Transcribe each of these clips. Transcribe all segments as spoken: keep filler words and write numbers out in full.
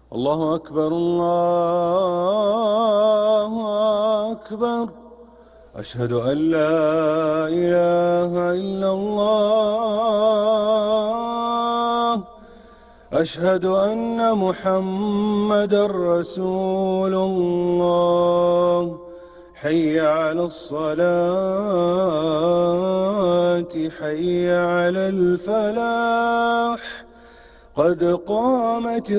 الله أكبر الله أكبر. أشهد أن لا إله إلا الله. أشهد أن محمدا رسول الله. حي على الصلاة حي على الفلاح. قد قامت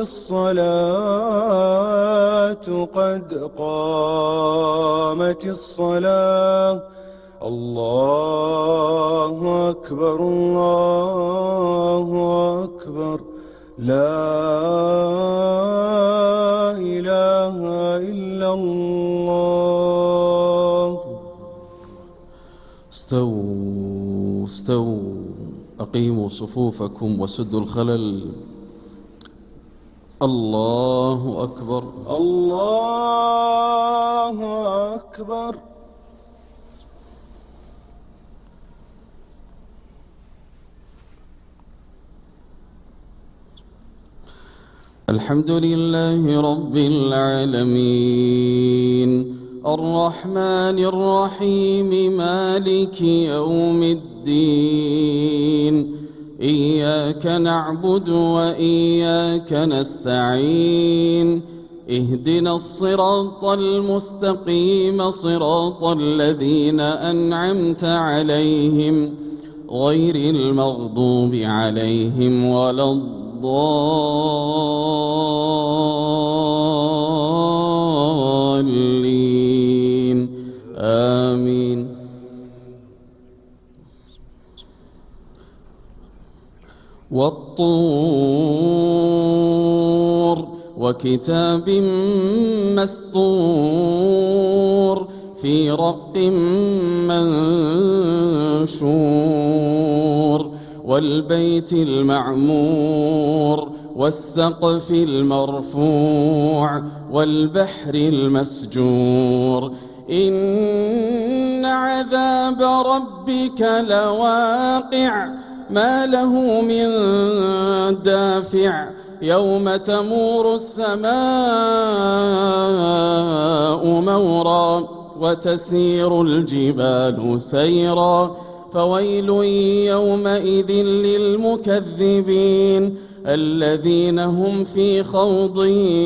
الصلاة قد قامت الصلاة. الله أكبر الله أكبر. لا إله إلا الله. استووا استووا أقيموا صفوفكم وسدوا الخلل. الله أكبر الله أكبر. الحمد لله رب العالمين الرحمن الرحيم مالك يوم الدين. إياك نعبد وإياك نستعين. اهدنا الصراط المستقيم صراط الذين أنعمت عليهم غير المغضوب عليهم ولا الضالين. آمين. والطور وكتاب مسطور في رق منشور. والبيت المعمور والسقف المرفوع والبحر المسجور. إن عذاب ربك لواقع ما له من دافع. يوم تمور السماء مورا وتسير الجبال سيرا. فويل يومئذ للمكذبين الذين هم في خوض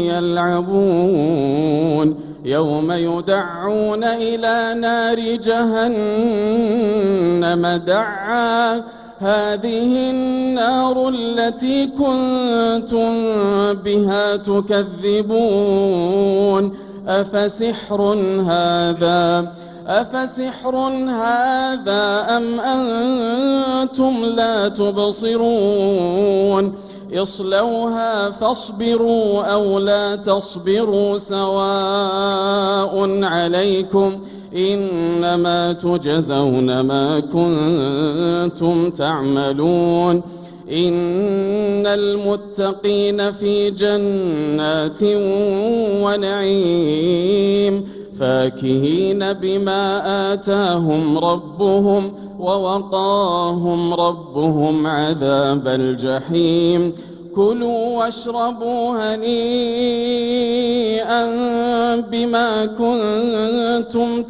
يلعبون. يوم يدعون إلى نار جهنم دعا. هذه النار التي كنتم بها تكذبون. أفسحر هذا أفسحر هذا أم أنتم لا تبصرون. اصلوها فاصبروا أو لا تصبروا سواء عليكم إنما تجزون ما كنتم تعملون. إن المتقين في جنات ونعيم فاكهين بما آتاهم ربهم ووقاهم ربهم عذاب الجحيم. كلوا واشربوا هنيئا بما كنتم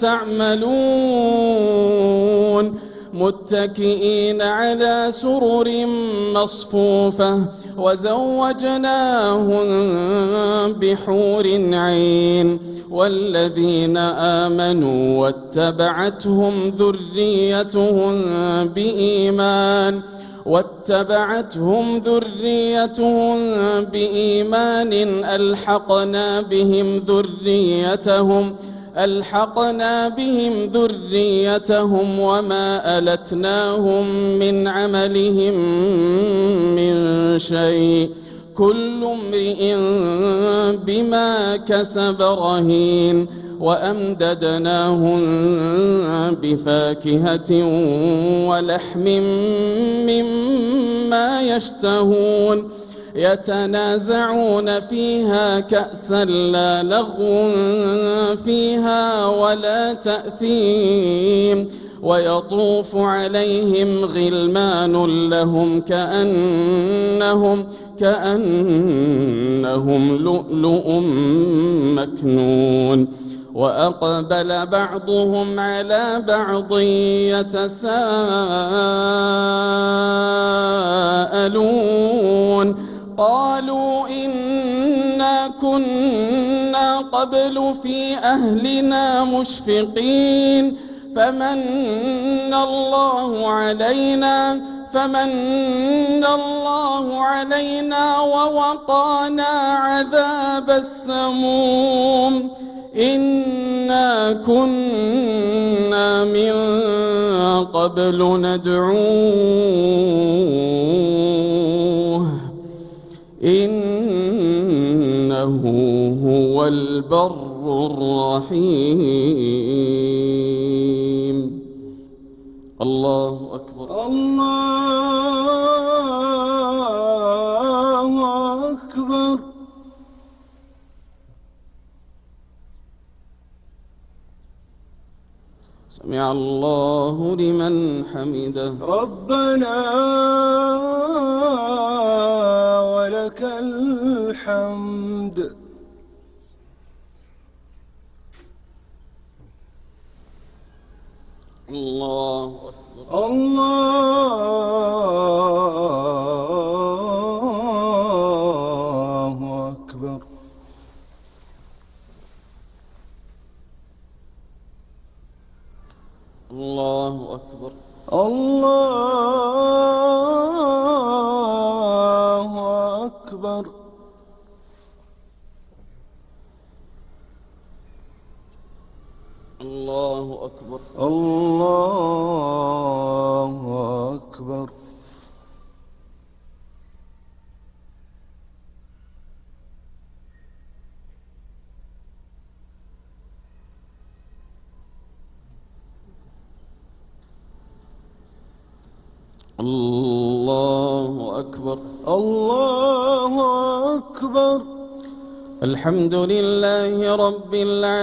تعملون. متكئين على سرر مصفوفة وزوجناهم بحور عين. والذين آمنوا واتبعتهم ذريتهم بإيمان واتبعتهم ذريتهم بإيمان ألحقنا بهم ذريتهم ألحقنا بهم ذريتهم وما ألتناهم من عملهم من شيء. كل امرئ بما كسب رهين. وأمددناهم بفاكهة ولحم مما يشتهون. يتنازعون فيها كأسا لا لغو فيها ولا تأثيم. ويطوف عليهم غلمان لهم كأنهم كأنهم لؤلؤ مكنون وأقبل بعضهم على بعض يتساءلون قالوا إنا كنا قبل في أهلنا مشفقين فمن الله علينا فمن الله علينا ووقانا عذاب السموم إنا كنا من قبل ندعوه إنه هو البر الرحيم. الله أكبر. الله أكبر. سمع الله لمن حمده. ربنا ولك الحمد. الله أكبر. الله أكبر. الله أكبر. الله أكبر. الله أكبر. الله أكبر. الله أكبر. الله أكبر. الحمد لله رب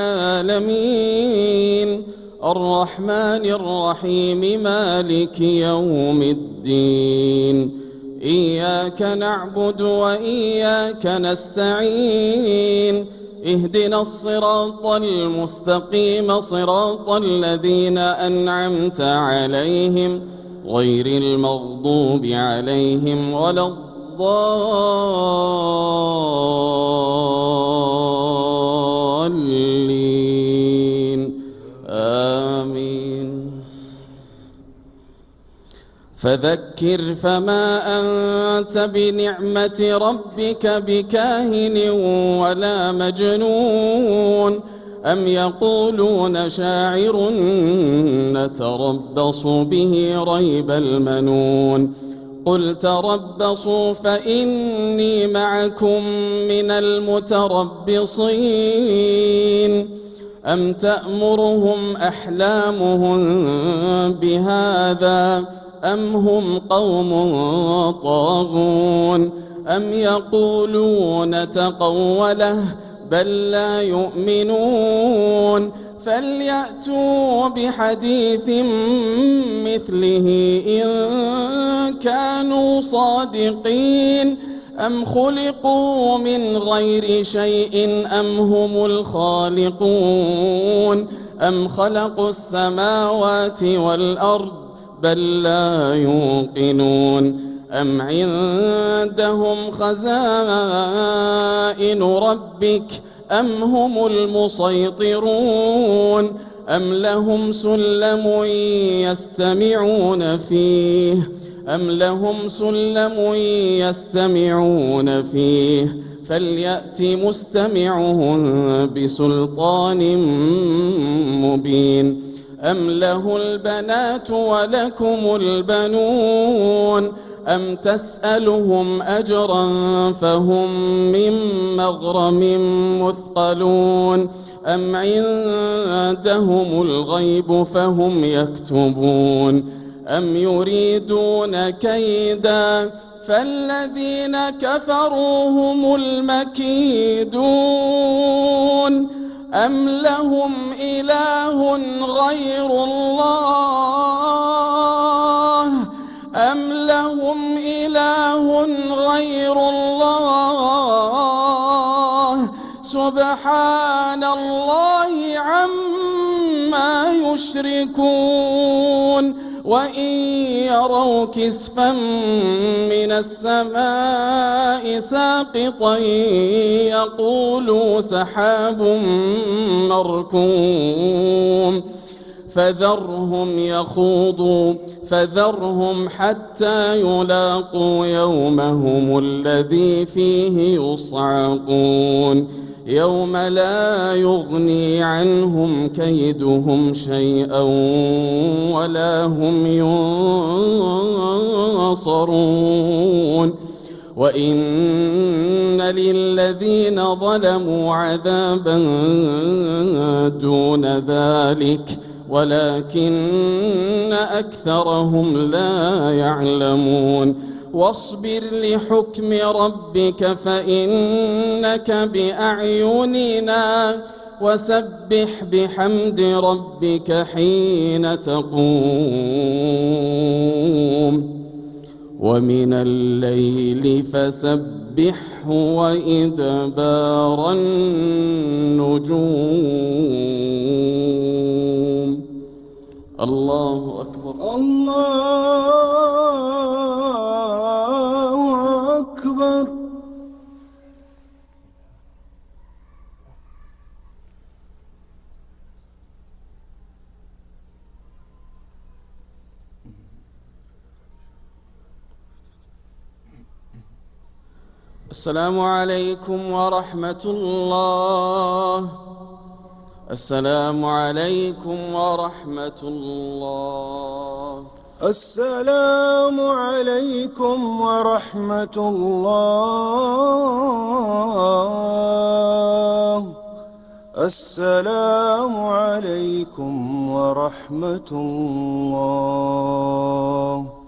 العالمين الرحمن الرحيم مالك يوم الدين إياك نعبد وإياك نستعين اهدنا الصراط المستقيم صراط الذين أنعمت عليهم غير المغضوب عليهم ولا الضالين آمين. فذكر فما أنت بنعمة ربك بكاهن ولا مجنون أم يقولون شاعر نتربص به ريب المنون قل تربصوا فإني معكم من المتربصين أم تأمرهم أحلامهم بهذا أم هم قوم طاغون أم يقولون تقوله بل لا يؤمنون فليأتوا بحديث مثله إن كانوا صادقين أم خلقوا من غير شيء أم هم الخالقون أم خلقوا السماوات والأرض بل لا يوقنون أم عندهم خزائن ربك أم هم المسيطرون أم لهم سلم يستمعون فيه أم لهم سلم يستمعون فيه فليأت مستمعهم بسلطان مبين أم له البنات ولكم البنون أم تسألهم أجرا فهم من مغرم مثقلون أم عندهم الغيب فهم يكتبون أم يريدون كيدا فالذين كفروا هم المكيدون أم لهم إله غير الله أم لهم إله غير غير الله سبحان الله عما يشركون وإن يروا كسفا من السماء ساقطا يقولوا سحاب مركوم فذرهم يخوضوا فذرهم حتى يلاقوا يومهم الذي فيه يصعقون يوم لا يغني عنهم كيدهم شيئا ولا هم ينصرون وإن للذين ظلموا عذابا دون ذلك ولكن أكثرهم لا يعلمون واصبر لحكم ربك فإنك بأعيننا وسبح بحمد ربك حين تقوم ومن الليل فسبحه وإدبار النجوم. الله أكبر. الله أكبر. السلام عليكم ورحمة الله. السلام عليكم ورحمة الله. السلام عليكم ورحمة الله. السلام عليكم ورحمة الله.